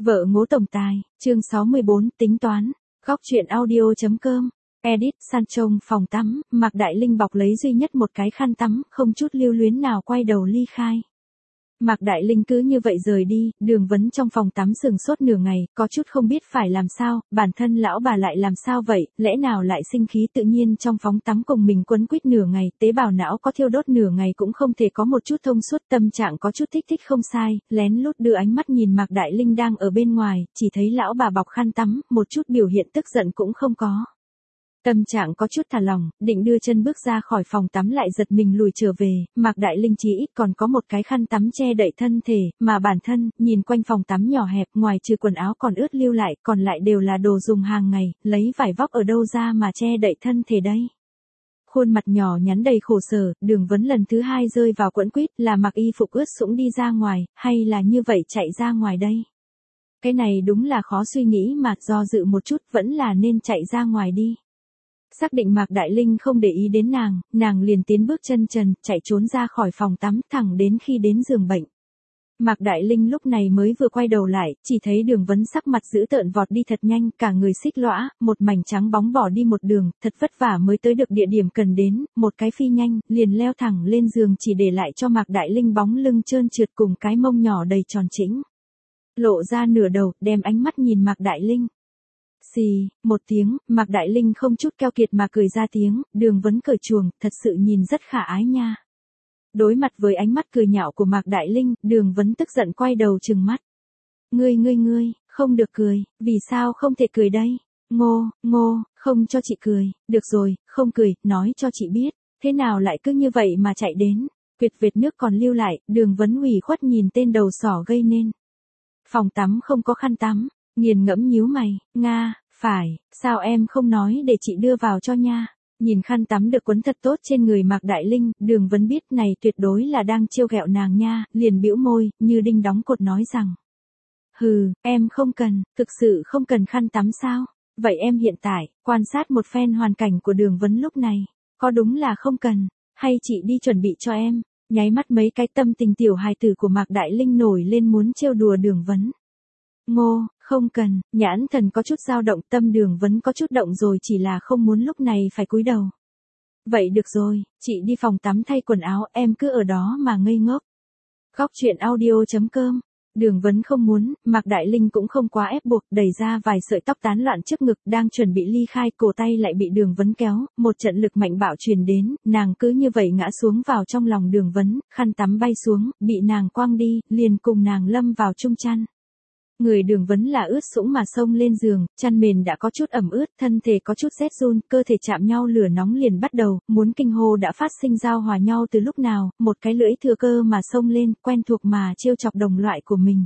Vợ ngố tổng tài, chương 64, tính toán. Góc truyện audio.com. Edit, san trong phòng tắm, Mạc Đại Linh bọc lấy duy nhất một cái khăn tắm, không chút lưu luyến nào quay đầu ly khai. Mạc Đại Linh cứ như vậy rời đi, Đường Vấn trong phòng tắm sừng sốt nửa ngày, có chút không biết phải làm sao, bản thân lão bà lại làm sao vậy, lẽ nào lại sinh khí tự nhiên trong phòng tắm cùng mình quấn quýt nửa ngày, tế bào não có thiêu đốt nửa ngày cũng không thể có một chút thông suốt, tâm trạng có chút thích không sai, lén lút đưa ánh mắt nhìn Mạc Đại Linh đang ở bên ngoài, chỉ thấy lão bà bọc khăn tắm, một chút biểu hiện tức giận cũng không có. Tâm trạng có chút thả lỏng, định đưa chân bước ra khỏi phòng tắm lại giật mình lùi trở về, Mạc Đại Linh chỉ ít còn có một cái khăn tắm che đậy thân thể, mà bản thân, nhìn quanh phòng tắm nhỏ hẹp, ngoài trừ quần áo còn ướt lưu lại, còn lại đều là đồ dùng hàng ngày, lấy vải vóc ở đâu ra mà che đậy thân thể đây. Khuôn mặt nhỏ nhắn đầy khổ sở, Đường Vấn lần thứ hai rơi vào quẫn quýt, là mặc y phục ướt sũng đi ra ngoài, hay là như vậy chạy ra ngoài đây? Cái này đúng là khó suy nghĩ mà, do dự một chút vẫn là nên chạy ra ngoài đi. Xác định Mạc Đại Linh không để ý đến nàng liền tiến bước chân trần, chạy trốn ra khỏi phòng tắm, thẳng đến khi đến giường bệnh. Mạc Đại Linh lúc này mới vừa quay đầu lại, chỉ thấy Đường Vấn sắc mặt dữ tợn vọt đi thật nhanh, cả người xích lõa, một mảnh trắng bóng bỏ đi một đường, thật vất vả mới tới được địa điểm cần đến, một cái phi nhanh, liền leo thẳng lên giường chỉ để lại cho Mạc Đại Linh bóng lưng trơn trượt cùng cái mông nhỏ đầy tròn trĩnh. Lộ ra nửa đầu, đem ánh mắt nhìn Mạc Đại Linh. Xì, một tiếng, Mạc Đại Linh không chút keo kiệt mà cười ra tiếng, Đường Vấn cởi chuồng, thật sự nhìn rất khả ái nha. Đối mặt với ánh mắt cười nhạo của Mạc Đại Linh, Đường Vấn tức giận quay đầu trừng mắt. Ngươi, không được cười, vì sao không thể cười đây? Ngô, không cho chị cười, được rồi, không cười, nói cho chị biết, thế nào lại cứ như vậy mà chạy đến, quyệt vệt nước còn lưu lại, Đường Vấn ủy khuất nhìn tên đầu sỏ gây nên. Phòng tắm không có khăn tắm. Nghiền ngẫm nhíu mày, Nga, phải, sao em không nói để chị đưa vào cho nha. Nhìn khăn tắm được quấn thật tốt trên người Mạc Đại Linh, Đường Vấn biết này tuyệt đối là đang trêu ghẹo nàng nha, liền bĩu môi, như đinh đóng cột nói rằng. Hừ, em không cần, thực sự không cần khăn tắm sao? Vậy em hiện tại, quan sát một phen hoàn cảnh của Đường Vấn lúc này, có đúng là không cần, hay chị đi chuẩn bị cho em? Nháy mắt mấy cái tâm tình tiểu hài tử của Mạc Đại Linh nổi lên muốn trêu đùa Đường Vấn. Không cần, nhãn thần có chút dao động, tâm Đường Vấn có chút động rồi, chỉ là không muốn lúc này phải cúi đầu. Vậy được rồi, chị đi phòng tắm thay quần áo, em cứ ở đó mà ngây ngốc. Góc truyện audio.com. Đường Vấn không muốn, Mạc Đại Linh cũng không quá ép buộc, đẩy ra vài sợi tóc tán loạn trước ngực, đang chuẩn bị ly khai, cổ tay lại bị Đường Vấn kéo, một trận lực mạnh bạo truyền đến, nàng cứ như vậy ngã xuống vào trong lòng Đường Vấn, khăn tắm bay xuống, bị nàng quăng đi, liền cùng nàng lâm vào chung chăn. Người Đường Vấn là ướt sũng mà xông lên giường, chăn mền đã có chút ẩm ướt, thân thể có chút rét run, cơ thể chạm nhau lửa nóng liền bắt đầu, muốn kinh hô đã phát sinh giao hòa nhau từ lúc nào, một cái lưỡi thừa cơ mà xông lên, quen thuộc mà trêu chọc đồng loại của mình.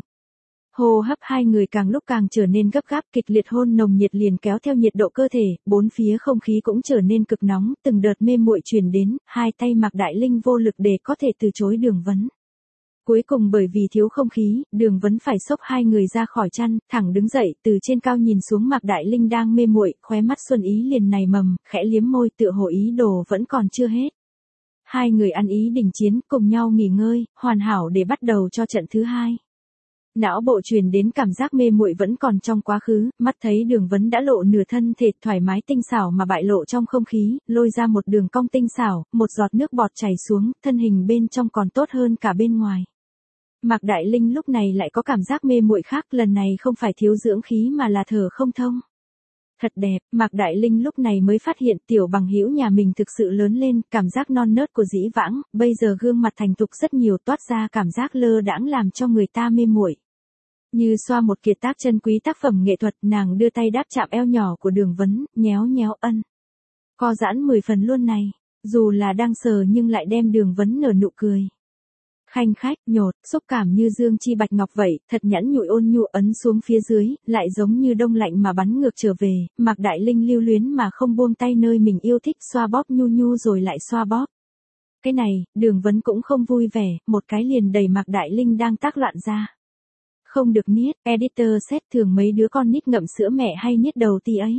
Hô hấp hai người càng lúc càng trở nên gấp gáp, kịch liệt hôn nồng nhiệt liền kéo theo nhiệt độ cơ thể, bốn phía không khí cũng trở nên cực nóng, từng đợt mê muội truyền đến, hai tay Mạc Đại Linh vô lực để có thể từ chối Đường Vấn. Cuối cùng bởi vì thiếu không khí, Đường Vấn phải xốc hai người ra khỏi chăn, thẳng đứng dậy, từ trên cao nhìn xuống Mạc Đại Linh đang mê muội, khóe mắt xuân ý liền nảy mầm, khẽ liếm môi tựa hồ ý đồ vẫn còn chưa hết. Hai người ăn ý đình chiến, cùng nhau nghỉ ngơi, hoàn hảo để bắt đầu cho trận thứ hai. Não bộ truyền đến cảm giác mê muội vẫn còn trong quá khứ, mắt thấy Đường Vấn đã lộ nửa thân thể thoải mái tinh xảo mà bại lộ trong không khí, lôi ra một đường cong tinh xảo, một giọt nước bọt chảy xuống, thân hình bên trong còn tốt hơn cả bên ngoài. Mạc Đại Linh lúc này lại có cảm giác mê muội khác, lần này không phải thiếu dưỡng khí mà là thở không thông. Thật đẹp, Mạc Đại Linh lúc này mới phát hiện tiểu bằng hữu nhà mình thực sự lớn lên, cảm giác non nớt của dĩ vãng, bây giờ gương mặt thành thục rất nhiều, toát ra cảm giác lơ đãng làm cho người ta mê muội. Như xoa một kiệt tác chân quý tác phẩm nghệ thuật, nàng đưa tay đáp chạm eo nhỏ của Đường Vấn, nhéo ân. Co giãn 10 phần luôn này, dù là đang sờ nhưng lại đem Đường Vấn nở nụ cười. Khanh khách, nhột, xúc cảm như dương chi bạch ngọc vậy, thật nhẵn nhụi ôn nhu ấn xuống phía dưới, lại giống như đông lạnh mà bắn ngược trở về, Mạc Đại Linh lưu luyến mà không buông tay nơi mình yêu thích, xoa bóp nhu rồi lại xoa bóp. Cái này, Đường Vấn cũng không vui vẻ, một cái liền đẩy Mạc Đại Linh đang tác loạn ra. Không được niết, editor set thường mấy đứa con nít ngậm sữa mẹ hay niết đầu tí ấy.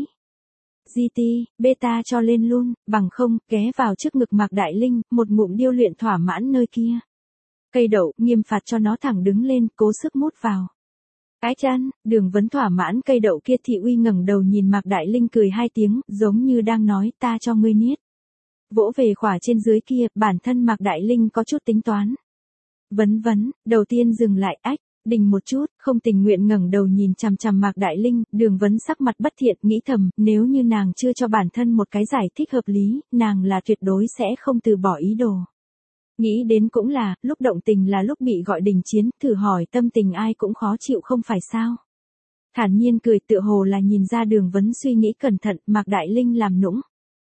GT, beta cho lên luôn, bằng không, ghé vào trước ngực Mạc Đại Linh, một ngụm điêu luyện thỏa mãn nơi kia. Cây đậu, nghiêm phạt cho nó thẳng đứng lên, cố sức mút vào. Ái chăn, Đường Vấn thỏa mãn cây đậu kia thị uy ngẩng đầu nhìn Mạc Đại Linh cười hai tiếng, giống như đang nói ta cho ngươi niết. Vỗ về khỏa trên dưới kia, bản thân Mạc Đại Linh có chút tính toán. Vấn, đầu tiên dừng lại, ách, đình một chút, không tình nguyện ngẩng đầu nhìn chằm chằm Mạc Đại Linh, Đường Vấn sắc mặt bất thiện, nghĩ thầm, nếu như nàng chưa cho bản thân một cái giải thích hợp lý, nàng là tuyệt đối sẽ không từ bỏ ý đồ. Nghĩ đến cũng là, lúc động tình là lúc bị gọi đình chiến, thử hỏi tâm tình ai cũng khó chịu không phải sao. Thản nhiên cười tựa hồ là nhìn ra Đường Vấn suy nghĩ cẩn thận, Mạc Đại Linh làm nũng.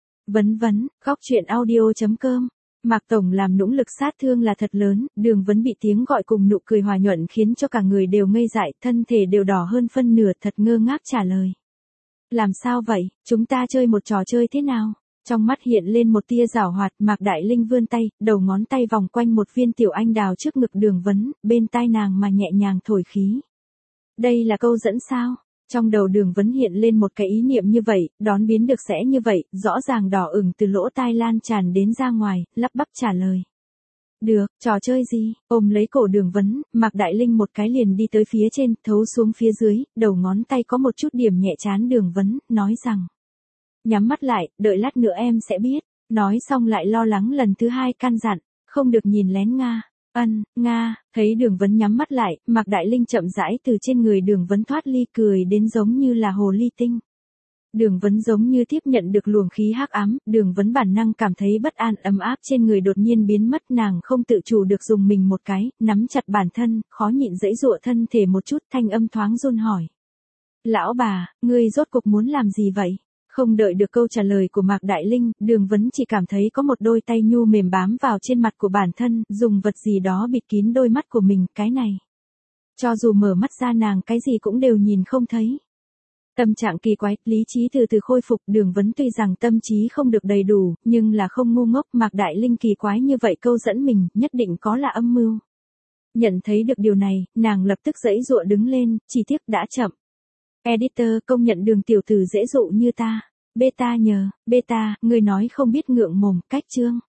Vấn, góc chuyện audio.com. Mạc Tổng làm nũng lực sát thương là thật lớn, Đường Vấn bị tiếng gọi cùng nụ cười hòa nhuận khiến cho cả người đều ngây dại, thân thể đều đỏ hơn phân nửa, thật ngơ ngác trả lời. Làm sao vậy, chúng ta chơi một trò chơi thế nào? Trong mắt hiện lên một tia giảo hoạt, Mạc Đại Linh vươn tay, đầu ngón tay vòng quanh một viên tiểu anh đào trước ngực Đường Vấn, bên tai nàng mà nhẹ nhàng thổi khí. Đây là câu dẫn sao? Trong đầu Đường Vấn hiện lên một cái ý niệm như vậy, đón biến được sẽ như vậy, rõ ràng đỏ ửng từ lỗ tai lan tràn đến ra ngoài, lắp bắp trả lời. Được, trò chơi gì? Ôm lấy cổ Đường Vấn, Mạc Đại Linh một cái liền đi tới phía trên, thấu xuống phía dưới, đầu ngón tay có một chút điểm nhẹ trán Đường Vấn, nói rằng. Nhắm mắt lại, đợi lát nữa em sẽ biết. Nói xong lại lo lắng lần thứ hai căn dặn, không được nhìn lén Nga. Nga, thấy Đường Vấn nhắm mắt lại, Mạc Đại Linh chậm rãi từ trên người Đường Vấn thoát ly cười đến giống như là hồ ly tinh. Đường Vấn giống như tiếp nhận được luồng khí hắc ám, Đường Vấn bản năng cảm thấy bất an ấm áp trên người đột nhiên biến mất, nàng không tự chủ được dùng mình một cái, nắm chặt bản thân, khó nhịn giãy giụa thân thể một chút, thanh âm thoáng run hỏi. Lão bà, ngươi rốt cuộc muốn làm gì vậy? Không đợi được câu trả lời của Mạc Đại Linh, Đường Vấn chỉ cảm thấy có một đôi tay nhu mềm bám vào trên mặt của bản thân, dùng vật gì đó bịt kín đôi mắt của mình, cái này. Cho dù mở mắt ra nàng cái gì cũng đều nhìn không thấy. Tâm trạng kỳ quái, lý trí từ từ khôi phục, Đường Vấn tuy rằng tâm trí không được đầy đủ, nhưng là không ngu ngốc, Mạc Đại Linh kỳ quái như vậy câu dẫn mình, nhất định có là âm mưu. Nhận thấy được điều này, nàng lập tức giãy giụa đứng lên, chỉ tiếc đã chậm. Editor công nhận Đường tiểu tử dễ dụ như ta. Beta nhờ, beta, người nói không biết ngượng mồm, cách chương.